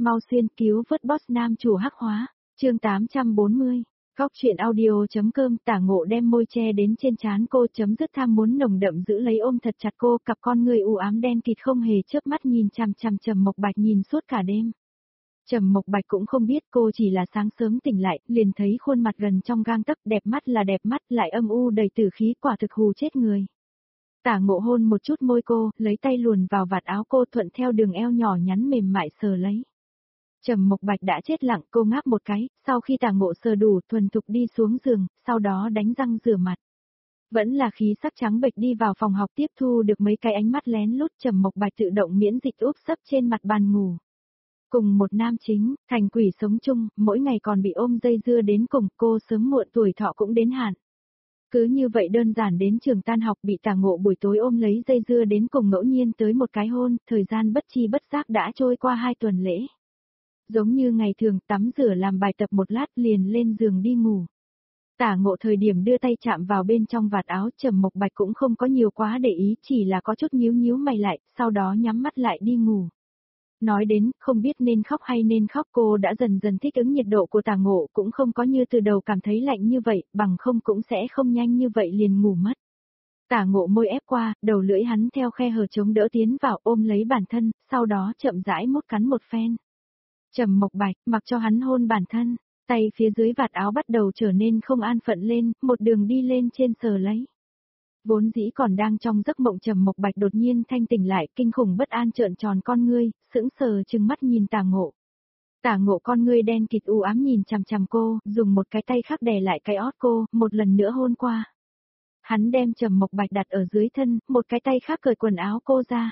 mau xuyên cứu vớt boss nam chủ hắc hóa, chương 840. Góc truyện audio.com. Tả Ngộ đem môi che đến trên trán cô, chấm dứt tham muốn nồng đậm giữ lấy ôm thật chặt cô, cặp con người u ám đen kịt không hề chớp mắt nhìn chằm chằm Trầm Mộc Bạch nhìn suốt cả đêm. Trầm Mộc Bạch cũng không biết, cô chỉ là sáng sớm tỉnh lại, liền thấy khuôn mặt gần trong gang tấc, đẹp mắt là đẹp mắt, lại âm u đầy tử khí, quả thực hù chết người. Tả Ngộ hôn một chút môi cô, lấy tay luồn vào vạt áo cô, thuận theo đường eo nhỏ nhắn mềm mại sờ lấy. Trầm Mộc Bạch đã chết lặng, cô ngáp một cái, sau khi Tả Ngộ sờ đủ, thuần thục đi xuống giường, sau đó đánh răng rửa mặt. Vẫn là khí sắc trắng bệch đi vào phòng học tiếp thu được mấy cái ánh mắt lén lút. Trầm Mộc Bạch tự động miễn dịch úp sấp trên mặt bàn ngủ. Cùng một nam chính, thành quỷ sống chung, mỗi ngày còn bị ôm dây dưa đến cùng, cô sớm muộn tuổi thọ cũng đến hạn. Cứ như vậy đơn giản đến trường tan học bị Tả Ngộ buổi tối ôm lấy dây dưa đến cùng, ngẫu nhiên tới một cái hôn, thời gian bất chi bất giác đã trôi qua 2 tuần lễ. Giống như ngày thường, tắm rửa làm bài tập một lát liền lên giường đi ngủ. Tả Ngộ thời điểm đưa tay chạm vào bên trong vạt áo, Trầm Mộc Bạch cũng không có nhiều quá để ý, chỉ là có chút nhíu nhíu mày lại, sau đó nhắm mắt lại đi ngủ. Nói đến, không biết nên khóc hay nên khóc, cô đã dần dần thích ứng nhiệt độ của Tả Ngộ, cũng không có như từ đầu cảm thấy lạnh như vậy, bằng không cũng sẽ không nhanh như vậy liền ngủ mất. Tả Ngộ môi ép qua, đầu lưỡi hắn theo khe hở chống đỡ tiến vào, ôm lấy bản thân, sau đó chậm rãi mút cắn một phen. Trầm Mộc Bạch mặc cho hắn hôn bản thân, tay phía dưới vạt áo bắt đầu trở nên không an phận lên, một đường đi lên trên sờ lấy. Vốn dĩ còn đang trong giấc mộng, Trầm Mộc Bạch đột nhiên thanh tỉnh lại, kinh khủng bất an trợn tròn con ngươi, sững sờ trừng mắt nhìn Tả Ngộ. Tả Ngộ con ngươi đen kịt u ám nhìn chằm chằm cô, dùng một cái tay khác đè lại cái ót cô, một lần nữa hôn qua. Hắn đem Trầm Mộc Bạch đặt ở dưới thân, một cái tay khác cởi quần áo cô ra.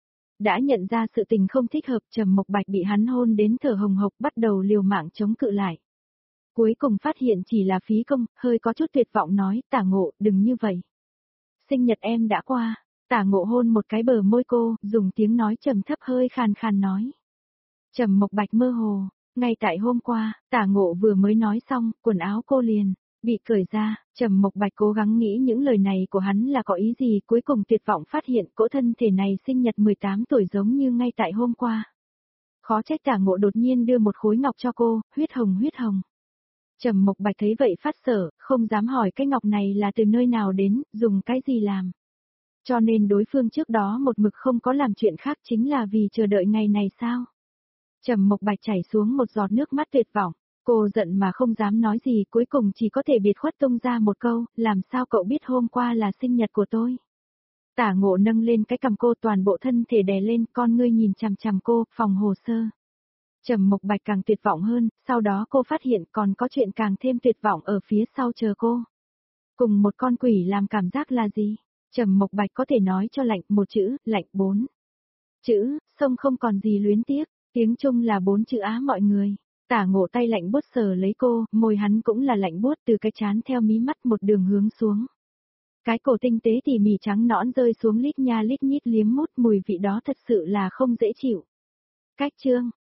Đã nhận ra sự tình không thích hợp, Trầm Mộc Bạch bị hắn hôn đến thở hồng hộc, bắt đầu liều mạng chống cự lại. Cuối cùng phát hiện chỉ là phí công, hơi có chút tuyệt vọng nói, Tả Ngộ, đừng như vậy. Sinh nhật em đã qua. Tả Ngộ hôn một cái bờ môi cô, dùng tiếng nói trầm thấp hơi khàn khàn nói. Trầm Mộc Bạch mơ hồ, ngay tại hôm qua, Tả Ngộ vừa mới nói xong, quần áo cô liền bị cởi ra. Trầm Mộc Bạch cố gắng nghĩ những lời này của hắn là có ý gì, cuối cùng tuyệt vọng phát hiện cỗ thân thể này sinh nhật 18 tuổi giống như ngay tại hôm qua. Khó trách Tả Ngộ đột nhiên đưa một khối ngọc cho cô, huyết hồng huyết hồng. Trầm Mộc Bạch thấy vậy phát sợ, không dám hỏi cái ngọc này là từ nơi nào đến, dùng cái gì làm. Cho nên đối phương trước đó một mực không có làm chuyện khác, chính là vì chờ đợi ngày này sao? Trầm Mộc Bạch chảy xuống một giọt nước mắt tuyệt vọng, cô giận mà không dám nói gì, cuối cùng chỉ có thể biệt khuất tung ra một câu, làm sao cậu biết hôm qua là sinh nhật của tôi? Tả Ngộ nâng lên cái cằm cô, toàn bộ thân thể đè lên, con ngươi nhìn chằm chằm cô, phòng hồ sơ. Trầm Mộc Bạch càng tuyệt vọng hơn, sau đó cô phát hiện còn có chuyện càng thêm tuyệt vọng ở phía sau chờ cô. Cùng một con quỷ làm cảm giác là gì? Trầm Mộc Bạch có thể nói cho lạnh, một chữ, lạnh 4 chữ, sông không còn gì luyến tiếc, tiếng Trung là 4 chữ á mọi người. Tả Ngộ tay lạnh buốt sờ lấy cô, môi hắn cũng là lạnh buốt, từ cái trán theo mí mắt một đường hướng xuống. Cái cổ tinh tế tỉ mỉ trắng nõn rơi xuống lít nha lít nhít liếm mút, mùi vị đó thật sự là không dễ chịu. Cách chương